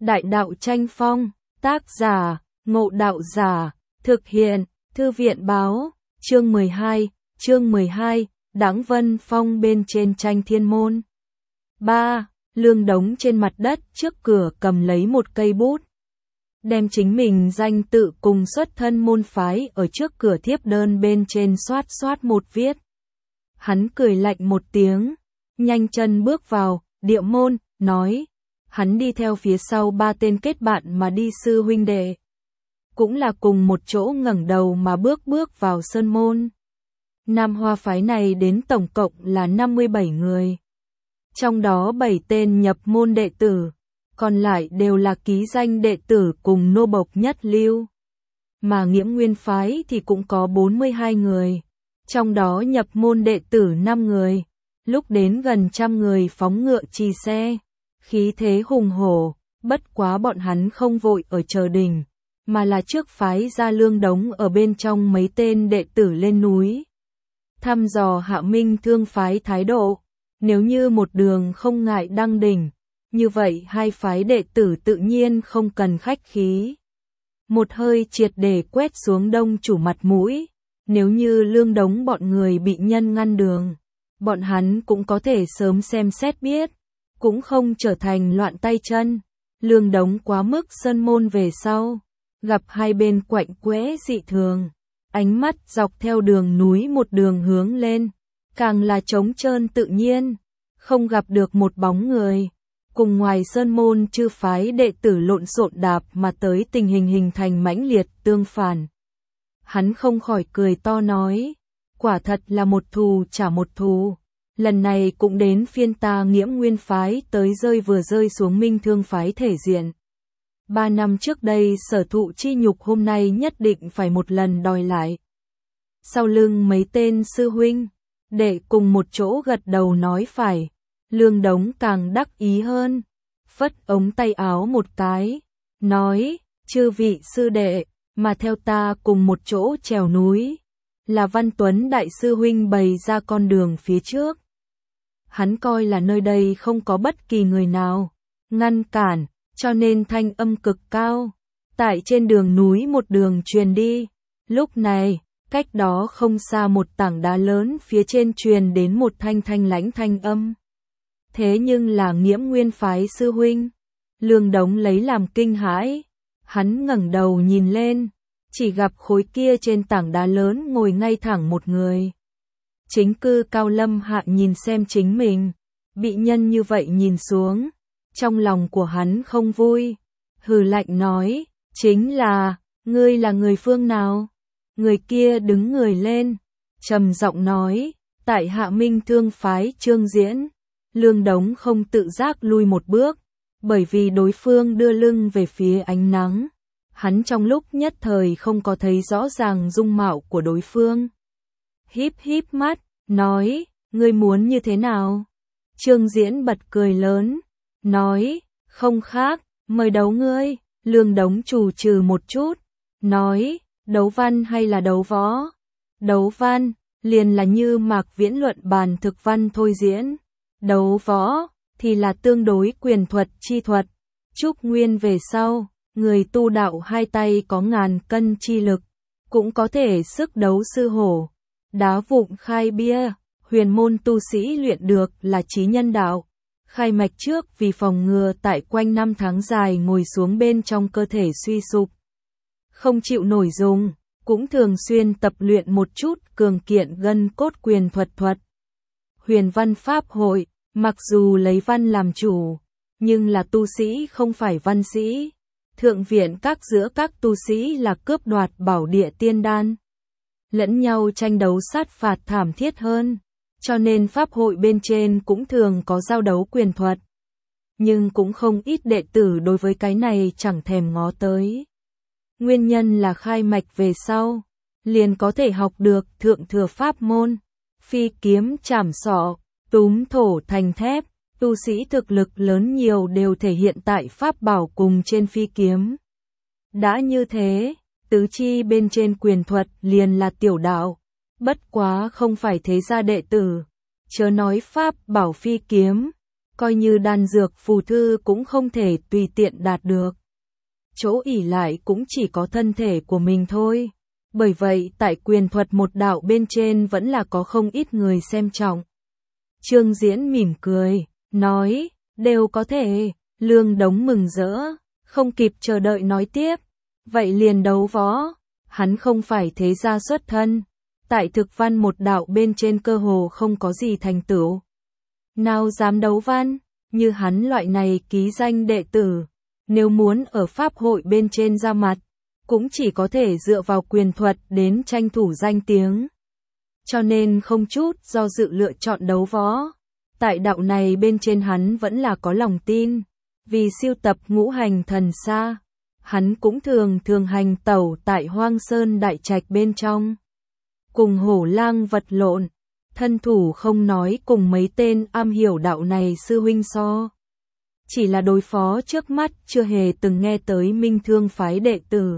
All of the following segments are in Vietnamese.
Đại đạo tranh phong, tác giả, Ngộ Đạo Giả, thực hiện, Thư viện báo, chương 12, Đãng Vân Phong bên trên tranh thiên môn. 3. Lương Đống trên mặt đất trước cửa cầm lấy một cây bút. Đem chính mình danh tự cùng xuất thân môn phái ở trước cửa thiếp đơn bên trên xoát một viết. Hắn cười lạnh một tiếng, nhanh chân bước vào, địa môn, nói. Hắn đi theo phía sau ba tên kết bạn mà đi sư huynh đệ. Cũng là cùng một chỗ ngẩng đầu mà bước vào sơn môn. Nam Hoa phái này đến tổng cộng là 57 người. Trong đó 7 tên nhập môn đệ tử, còn lại đều là ký danh đệ tử cùng nô bộc nhất lưu. Mà Nghiễm Nguyên phái thì cũng có 42 người, trong đó nhập môn đệ tử 5 người, lúc đến gần 100 người phóng ngựa chì xe, khí thế hùng hổ, bất quá bọn hắn không vội ở chờ đỉnh, mà là trước phái ra Lương Đống ở bên trong mấy tên đệ tử lên núi. Thăm dò Hạ Minh Thương phái thái độ, nếu như một đường không ngại đăng đỉnh, như vậy hai phái đệ tử tự nhiên không cần khách khí. Một hơi triệt để quét xuống đông chủ mặt mũi, nếu như Lương Đống bọn người bị nhân ngăn đường, bọn hắn cũng có thể sớm xem xét biết, cũng không trở thành loạn tay chân. Lương Đống quá mức sơn môn về sau, gặp hai bên quạnh quẽ dị thường, ánh mắt dọc theo đường núi một đường hướng lên, càng là trống trơn tự nhiên, không gặp được một bóng người. Cùng ngoài sơn môn chư phái đệ tử lộn xộn đạp mà tới tình hình hình thành mãnh liệt tương phản. Hắn không khỏi cười to nói, quả thật là một thù trả một thù, lần này cũng đến phiên ta Nghiễm Nguyên phái tới vừa rơi xuống Minh Thương phái thể diện. 3 năm trước đây sở thụ chi nhục hôm nay nhất định phải một lần đòi lại. Sau lưng mấy tên sư huynh, đệ cùng một chỗ gật đầu nói phải. Lương Đống càng đắc ý hơn, phất ống tay áo một cái, nói, chư vị sư đệ, mà theo ta cùng một chỗ trèo núi, là Văn Tuấn đại sư huynh bày ra con đường phía trước. Hắn coi là nơi đây không có bất kỳ người nào ngăn cản, cho nên thanh âm cực cao, tại trên đường núi một đường truyền đi. Lúc này, cách đó không xa một tảng đá lớn phía trên truyền đến một thanh lãnh thanh âm. Thế nhưng là Nghiễm Nguyên phái sư huynh. Lương Đống lấy làm kinh hãi, hắn ngẩng đầu nhìn lên, chỉ gặp khối kia trên tảng đá lớn ngồi ngay thẳng một người. Chính cư Cao Lâm Hạ nhìn xem chính mình, bị nhân như vậy nhìn xuống, trong lòng của hắn không vui, hừ lạnh nói, chính là, ngươi là người phương nào? Người kia đứng người lên, trầm giọng nói, tại Hạ Minh Thương phái Trương Diễn. Lương Đống không tự giác lui một bước, bởi vì đối phương đưa lưng về phía ánh nắng. Hắn trong lúc nhất thời không có thấy rõ ràng dung mạo của đối phương. Híp mắt, nói, ngươi muốn như thế nào? Trương Diễn bật cười lớn, nói, không khác, mời đấu ngươi. Lương Đống trù trừ một chút, nói, đấu văn hay là đấu võ? Đấu văn, liền là như Mạc Viễn luận bàn thực văn thôi diễn. Đấu võ, thì là tương đối quyền thuật chi thuật. Trúc Nguyên về sau, người tu đạo hai tay có ngàn cân chi lực, cũng có thể sức đấu sư hổ. Đá vụn khai bia, huyền môn tu sĩ luyện được là trí nhân đạo. Khai mạch trước vì phòng ngừa tại quanh năm tháng dài ngồi xuống bên trong cơ thể suy sụp. Không chịu nổi dùng, cũng thường xuyên tập luyện một chút cường kiện gân cốt quyền thuật. Huyền văn pháp hội, mặc dù lấy văn làm chủ, nhưng là tu sĩ không phải văn sĩ. Thượng viện các giữa các tu sĩ là cướp đoạt bảo địa tiên đan. Lẫn nhau tranh đấu sát phạt thảm thiết hơn, cho nên pháp hội bên trên cũng thường có giao đấu quyền thuật. Nhưng cũng không ít đệ tử đối với cái này chẳng thèm ngó tới. Nguyên nhân là khai mạch về sau, liền có thể học được thượng thừa pháp môn, phi kiếm chảm sọ, túm thổ thành thép, tu sĩ thực lực lớn nhiều đều thể hiện tại pháp bảo cùng trên phi kiếm. Đã như thế, tứ chi bên trên quyền thuật liền là tiểu đạo, bất quá không phải thế gia đệ tử, chớ nói pháp bảo phi kiếm, coi như đan dược phù thư cũng không thể tùy tiện đạt được. Chỗ ỷ lại cũng chỉ có thân thể của mình thôi. Bởi vậy tại quyền thuật một đạo bên trên vẫn là có không ít người xem trọng. Trương Diễn mỉm cười, nói, đều có thể. Lương Đống mừng rỡ, không kịp chờ đợi nói tiếp. Vậy liền đấu võ. Hắn không phải thế gia xuất thân. Tại thực văn một đạo bên trên cơ hồ không có gì thành tựu. Nào dám đấu văn, như hắn loại này ký danh đệ tử. Nếu muốn ở pháp hội bên trên ra mặt, cũng chỉ có thể dựa vào quyền thuật đến tranh thủ danh tiếng. Cho nên không chút do dự lựa chọn đấu võ. Tại đạo này bên trên hắn vẫn là có lòng tin. Vì siêu tập ngũ hành thần xa, hắn cũng thường hành tẩu tại Hoang Sơn Đại Trạch bên trong. Cùng hổ lang vật lộn, thân thủ không nói cùng mấy tên am hiểu đạo này sư huynh so. Chỉ là đối phó trước mắt chưa hề từng nghe tới Minh Thương phái đệ tử.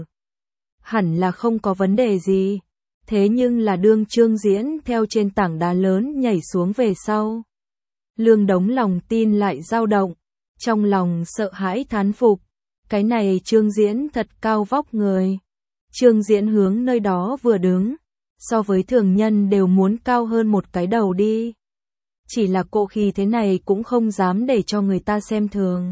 Hẳn là không có vấn đề gì. Thế nhưng là đương Trương Diễn theo trên tảng đá lớn nhảy xuống về sau. Lương Đống lòng tin lại dao động. Trong lòng sợ hãi thán phục. Cái này Trương Diễn thật cao vóc người. Trương Diễn hướng nơi đó vừa đứng. So với thường nhân đều muốn cao hơn một cái đầu đi. Chỉ là cộ khí thế này cũng không dám để cho người ta xem thường.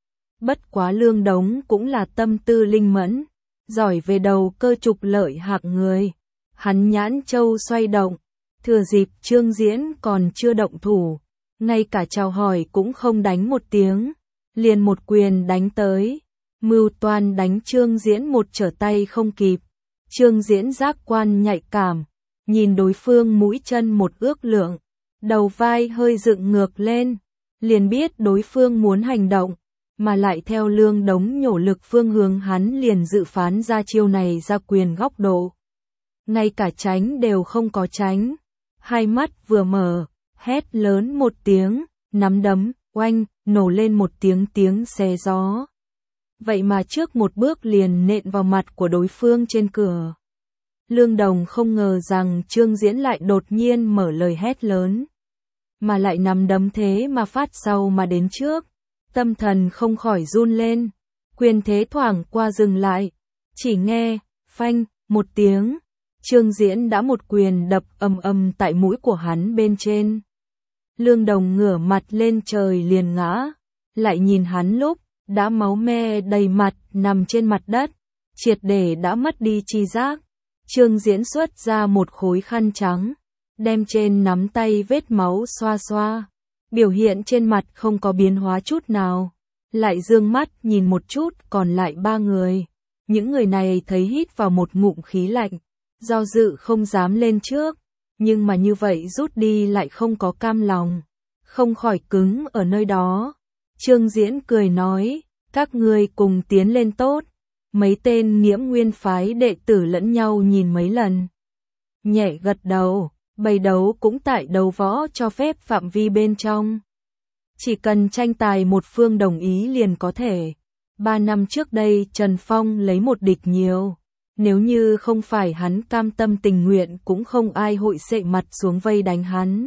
Bất quá Lương Đống cũng là tâm tư linh mẫn. Giỏi về đầu cơ trục lợi hạng người. Hắn nhãn châu xoay động. Thừa dịp Trương Diễn còn chưa động thủ. Ngay cả chào hỏi cũng không đánh một tiếng. Liền một quyền đánh tới. Mưu toan đánh Trương Diễn một trở tay không kịp. Trương Diễn giác quan nhạy cảm. Nhìn đối phương mũi chân một ước lượng. Đầu vai hơi dựng ngược lên. Liền biết đối phương muốn hành động. Mà lại theo Lương Đống nhổ lực phương hướng hắn liền dự phán ra chiêu này ra quyền góc độ. Ngay cả tránh đều không có tránh. Hai mắt vừa mở, hét lớn một tiếng, nắm đấm, oanh, nổ lên một tiếng xé gió. Vậy mà trước một bước liền nện vào mặt của đối phương trên cửa. Lương Đồng không ngờ rằng Trương Diễn lại đột nhiên mở lời hét lớn. Mà lại nắm đấm thế mà phát sau mà đến trước. Tâm thần không khỏi run lên. Quyền thế thoảng qua dừng lại. Chỉ nghe, phanh, một tiếng. Trương Diễn đã một quyền đập ầm tại mũi của hắn bên trên. Lương Đồng ngửa mặt lên trời liền ngã. Lại nhìn hắn lúc, đã máu me đầy mặt nằm trên mặt đất. Triệt để đã mất đi tri giác. Trương Diễn xuất ra một khối khăn trắng. Đem trên nắm tay vết máu xoa xoa. Biểu hiện trên mặt không có biến hóa chút nào. Lại dương mắt nhìn một chút còn lại ba người. Những người này thấy hít vào một ngụm khí lạnh. Do dự không dám lên trước. Nhưng mà như vậy rút đi lại không có cam lòng. Không khỏi cứng ở nơi đó. Trương Diễn cười nói. Các ngươi cùng tiến lên tốt. Mấy tên Nghiễm Nguyên phái đệ tử lẫn nhau nhìn mấy lần. Nhẹ gật đầu. Bày đấu cũng tại đấu võ cho phép phạm vi bên trong. Chỉ cần tranh tài một phương đồng ý liền có thể. 3 năm trước đây Trần Phong lấy một địch nhiều. Nếu như không phải hắn cam tâm tình nguyện cũng không ai hội sệ mặt xuống vây đánh hắn.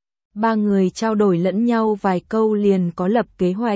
Ba người trao đổi lẫn nhau vài câu liền có lập kế hoạch.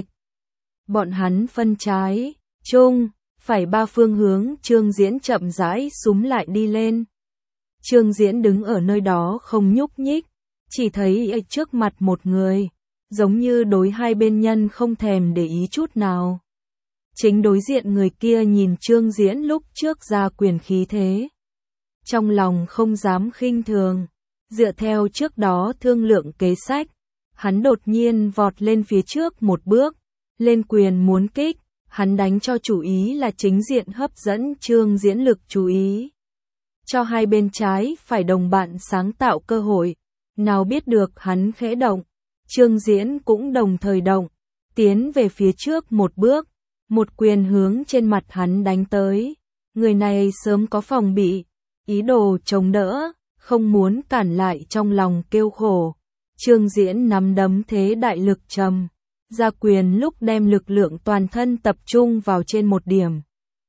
Bọn hắn phân trái, trung, phải ba phương hướng. Trương Diễn chậm rãi súm lại đi lên. Trương Diễn đứng ở nơi đó không nhúc nhích, chỉ thấy ở trước mặt một người, giống như đối hai bên nhân không thèm để ý chút nào. Chính đối diện người kia nhìn Trương Diễn lúc trước ra quyền khí thế. Trong lòng không dám khinh thường, dựa theo trước đó thương lượng kế sách, hắn đột nhiên vọt lên phía trước một bước, lên quyền muốn kích, hắn đánh cho chủ ý là chính diện hấp dẫn Trương Diễn lực chú ý. Cho hai bên trái phải đồng bạn sáng tạo cơ hội, nào biết được hắn khẽ động, Trương Diễn cũng đồng thời động, tiến về phía trước một bước, một quyền hướng trên mặt hắn đánh tới. Người này sớm có phòng bị, ý đồ chống đỡ, không muốn cản lại trong lòng kêu khổ. Trương Diễn nắm đấm thế đại lực trầm, ra quyền lúc đem lực lượng toàn thân tập trung vào trên một điểm.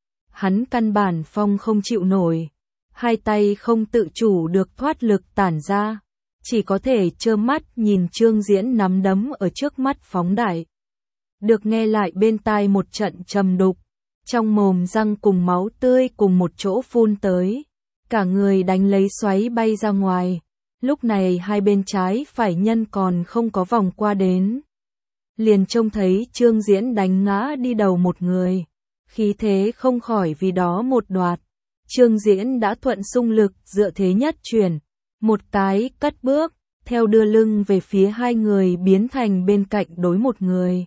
Hắn căn bản phong không chịu nổi. Hai tay không tự chủ được thoát lực tản ra. chỉ có thể trơ mắt nhìn Trương Diễn nắm đấm ở trước mắt phóng đại. Được nghe lại bên tai một trận trầm đục, trong mồm răng cùng máu tươi cùng một chỗ phun tới, cả người đánh lấy xoáy bay ra ngoài. Lúc này hai bên trái phải nhân còn không có vòng qua đến. Liền trông thấy Trương Diễn đánh ngã đi đầu một người, khí thế không khỏi vì đó một đoạt. Trương Diễn đã thuận xung lực dựa thế nhất chuyển, một cái cất bước, theo đưa lưng về phía hai người biến thành bên cạnh đối một người.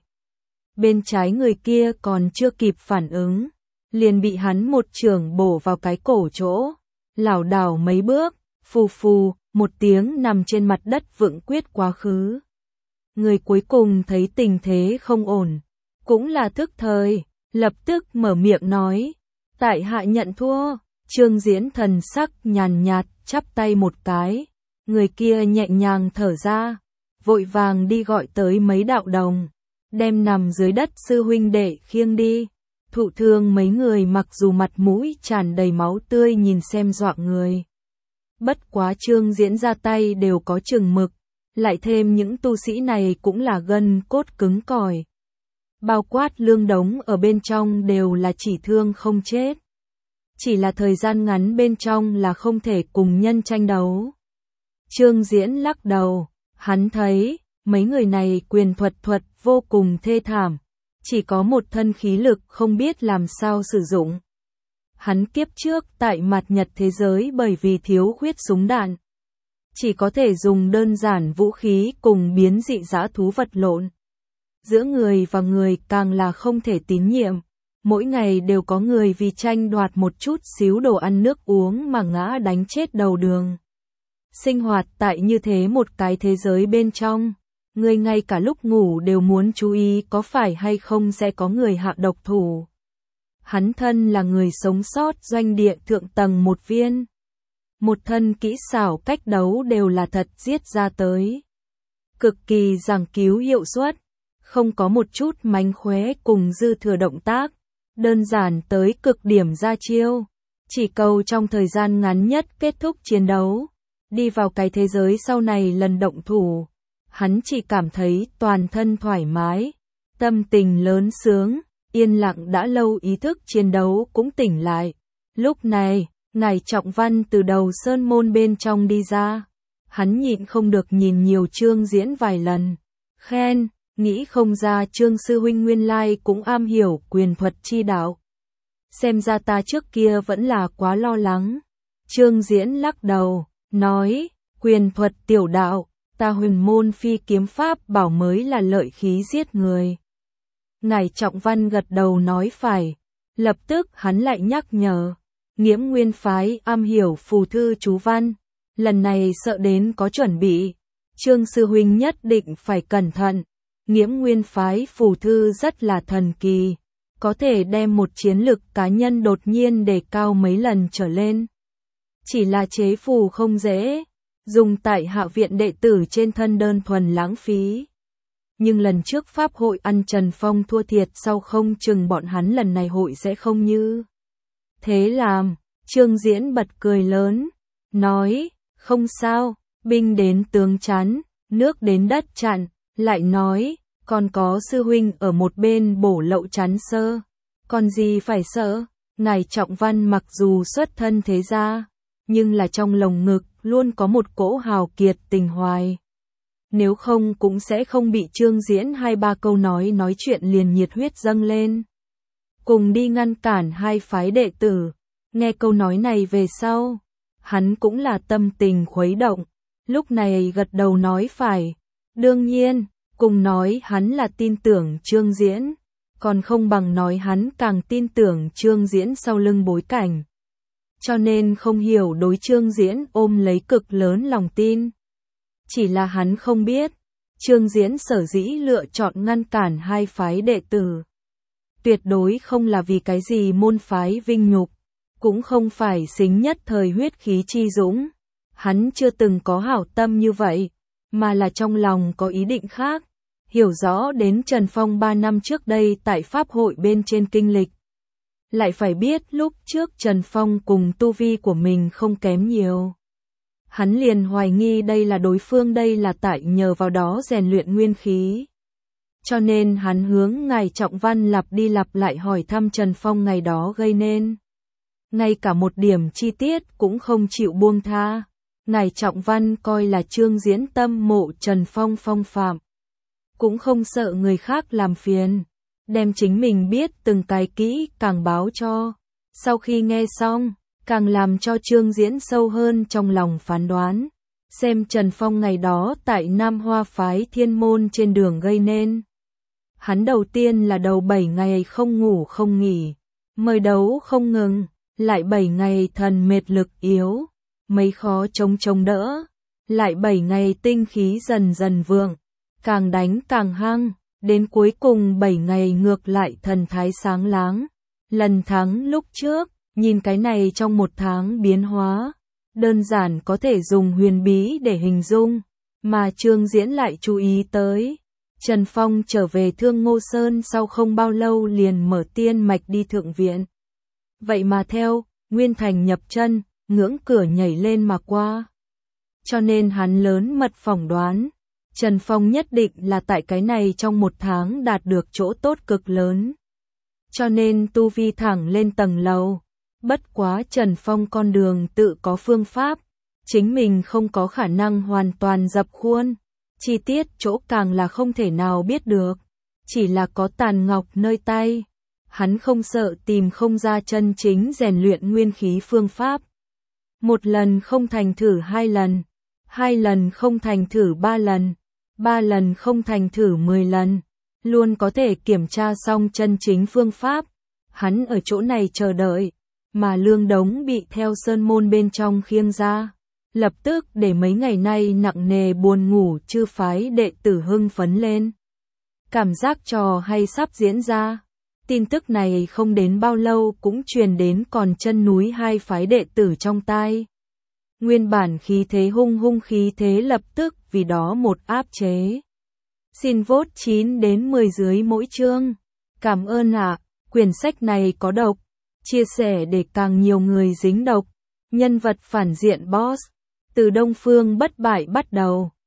Bên trái người kia còn chưa kịp phản ứng, liền bị hắn một chưởng bổ vào cái cổ chỗ, lảo đảo mấy bước, phù phù, một tiếng nằm trên mặt đất vững quyết quá khứ. Người cuối cùng thấy tình thế không ổn, cũng là thức thời, lập tức mở miệng nói, tại hạ nhận thua. Trương Diễn thần sắc nhàn nhạt, chắp tay một cái, người kia nhẹ nhàng thở ra, vội vàng đi gọi tới mấy đạo đồng, đem nằm dưới đất sư huynh đệ khiêng đi. Thụ thương mấy người mặc dù mặt mũi tràn đầy máu tươi nhìn xem dọa người. Bất quá Trương Diễn ra tay đều có chừng mực, lại thêm những tu sĩ này cũng là gân cốt cứng cỏi. Bao quát Lương Đống ở bên trong đều là chỉ thương không chết. Chỉ là thời gian ngắn bên trong là không thể cùng nhân tranh đấu. Trương Diễn lắc đầu, hắn thấy, mấy người này quyền thuật vô cùng thê thảm, chỉ có một thân khí lực không biết làm sao sử dụng. Hắn kiếp trước tại mặt Nhật thế giới bởi vì thiếu khuyết súng đạn, chỉ có thể dùng đơn giản vũ khí cùng biến dị dã thú vật lộn. Giữa người và người càng là không thể tín nhiệm, mỗi ngày đều có người vì tranh đoạt một chút xíu đồ ăn nước uống mà ngã đánh chết đầu đường. Sinh hoạt tại như thế một cái thế giới bên trong, người ngay cả lúc ngủ đều muốn chú ý có phải hay không sẽ có người hạ độc thủ. Hắn thân là người sống sót doanh địa thượng tầng một viên. Một thân kỹ xảo cách đấu đều là thật giết ra tới. Cực kỳ giảng cứu hiệu suất, không có một chút mánh khóe cùng dư thừa động tác, đơn giản tới cực điểm ra chiêu, chỉ cầu trong thời gian ngắn nhất kết thúc chiến đấu, đi vào cái thế giới sau này lần động thủ. Hắn chỉ cảm thấy toàn thân thoải mái, tâm tình lớn sướng, yên lặng đã lâu ý thức chiến đấu cũng tỉnh lại. Lúc này, Ngài Trọng Văn từ đầu sơn môn bên trong đi ra, hắn nhịn không được nhìn nhiều Trương Diễn vài lần, khen, nghĩ không ra Trương sư huynh nguyên lai cũng am hiểu quyền thuật chi đạo. Xem ra ta trước kia vẫn là quá lo lắng. Trương Diễn lắc đầu, nói, quyền thuật tiểu đạo, ta huyền môn phi kiếm pháp bảo mới là lợi khí giết người. Ngài Trọng Văn gật đầu nói phải, lập tức hắn lại nhắc nhở, Nghiễm Nguyên phái am hiểu phù thư chú văn, lần này sợ đến có chuẩn bị, Trương sư huynh nhất định phải cẩn thận. Nghiễm Nguyên phái phù thư rất là thần kỳ, có thể đem một chiến lực cá nhân đột nhiên đề cao mấy lần trở lên. Chỉ là chế phù không dễ, dùng tại hạ viện đệ tử trên thân đơn thuần lãng phí. Nhưng lần trước pháp hội ăn Trần Phong thua thiệt sau không chừng bọn hắn lần này hội sẽ không như thế làm. Trương Diễn bật cười lớn, nói, không sao, binh đến tướng chắn, nước đến đất chặn, lại nói, còn có sư huynh ở một bên bổ lậu chắn sơ, còn gì phải sợ. Ngài Trọng Văn mặc dù xuất thân thế gia, nhưng là trong lồng ngực luôn có một cỗ hào kiệt tình hoài. Nếu không cũng sẽ không bị Trương Diễn 2-3 câu nói chuyện liền nhiệt huyết dâng lên. Cùng đi ngăn cản hai phái đệ tử, nghe câu nói này về sau, hắn cũng là tâm tình khuấy động, lúc này gật đầu nói phải. Đương nhiên, cùng nói hắn là tin tưởng Trương Diễn, còn không bằng nói hắn càng tin tưởng Trương Diễn sau lưng bối cảnh. Cho nên không hiểu đối Trương Diễn ôm lấy cực lớn lòng tin. Chỉ là hắn không biết, Trương Diễn sở dĩ lựa chọn ngăn cản hai phái đệ tử. Tuyệt đối không là vì cái gì môn phái vinh nhục, cũng không phải xính nhất thời huyết khí chi dũng. Hắn chưa từng có hảo tâm như vậy, mà là trong lòng có ý định khác. Hiểu rõ đến Trần Phong 3 năm trước đây tại Pháp hội bên trên kinh lịch. Lại phải biết lúc trước Trần Phong cùng tu vi của mình không kém nhiều. hắn liền hoài nghi đây là đối phương, đây là tại nhờ vào đó rèn luyện nguyên khí. Cho nên hắn hướng ngài Trọng Văn lặp đi lặp lại hỏi thăm Trần Phong ngày đó gây nên. Ngay cả một điểm chi tiết cũng không chịu buông tha. Ngài Trọng Văn coi là Trương Diễn tâm mộ Trần Phong phong phạm. Cũng không sợ người khác làm phiền. Đem chính mình biết từng cái kỹ càng báo cho. Sau khi nghe xong, càng làm cho Trương Diễn sâu hơn trong lòng phán đoán. Xem Trần Phong ngày đó tại Nam Hoa phái Thiên Môn trên đường gây nên. Hắn đầu tiên là đầu 7 ngày không ngủ không nghỉ, mời đấu không ngừng, lại 7 ngày thần mệt lực yếu, mấy khó chống đỡ, lại 7 ngày tinh khí dần dần vượng, càng đánh càng hăng, đến cuối cùng 7 ngày ngược lại thần thái sáng láng, lần thắng lúc trước, nhìn cái này trong một tháng biến hóa, đơn giản có thể dùng huyền bí để hình dung, mà Trương Diễn lại chú ý tới. Trần Phong trở về Thương Ngô Sơn sau không bao lâu liền mở tiên mạch đi thượng viện. Vậy mà theo, Nguyên Thành nhập chân, ngưỡng cửa nhảy lên mà qua. Cho nên hắn lớn mật phỏng đoán, Trần Phong nhất định là tại cái này trong một tháng đạt được chỗ tốt cực lớn. Cho nên tu vi thẳng lên tầng lầu. Bất quá Trần Phong con đường tự có phương pháp, chính mình không có khả năng hoàn toàn dập khuôn. Chi tiết chỗ càng là không thể nào biết được, chỉ là có tàn ngọc nơi tay. Hắn không sợ tìm không ra chân chính rèn luyện nguyên khí phương pháp. Một lần không thành thử 2 lần, 2 lần không thành thử 3 lần, 3 lần không thành thử 10 lần, luôn có thể kiểm tra xong chân chính phương pháp. Hắn ở chỗ này chờ đợi, mà Lương Đống bị theo sơn môn bên trong khiêng ra. Lập tức để mấy ngày nay nặng nề buồn ngủ chư phái đệ tử hưng phấn lên. Cảm giác trò hay sắp diễn ra. Tin tức này không đến bao lâu cũng truyền đến còn chân núi 2 phái đệ tử trong tai. Nguyên bản khí thế hung khí thế lập tức vì đó một áp chế. Xin vote 9 đến 10 dưới mỗi chương. Cảm ơn ạ, quyển sách này có độc. Chia sẻ để càng nhiều người dính độc. Nhân vật phản diện boss. Từ Đông Phương bất bại bắt đầu.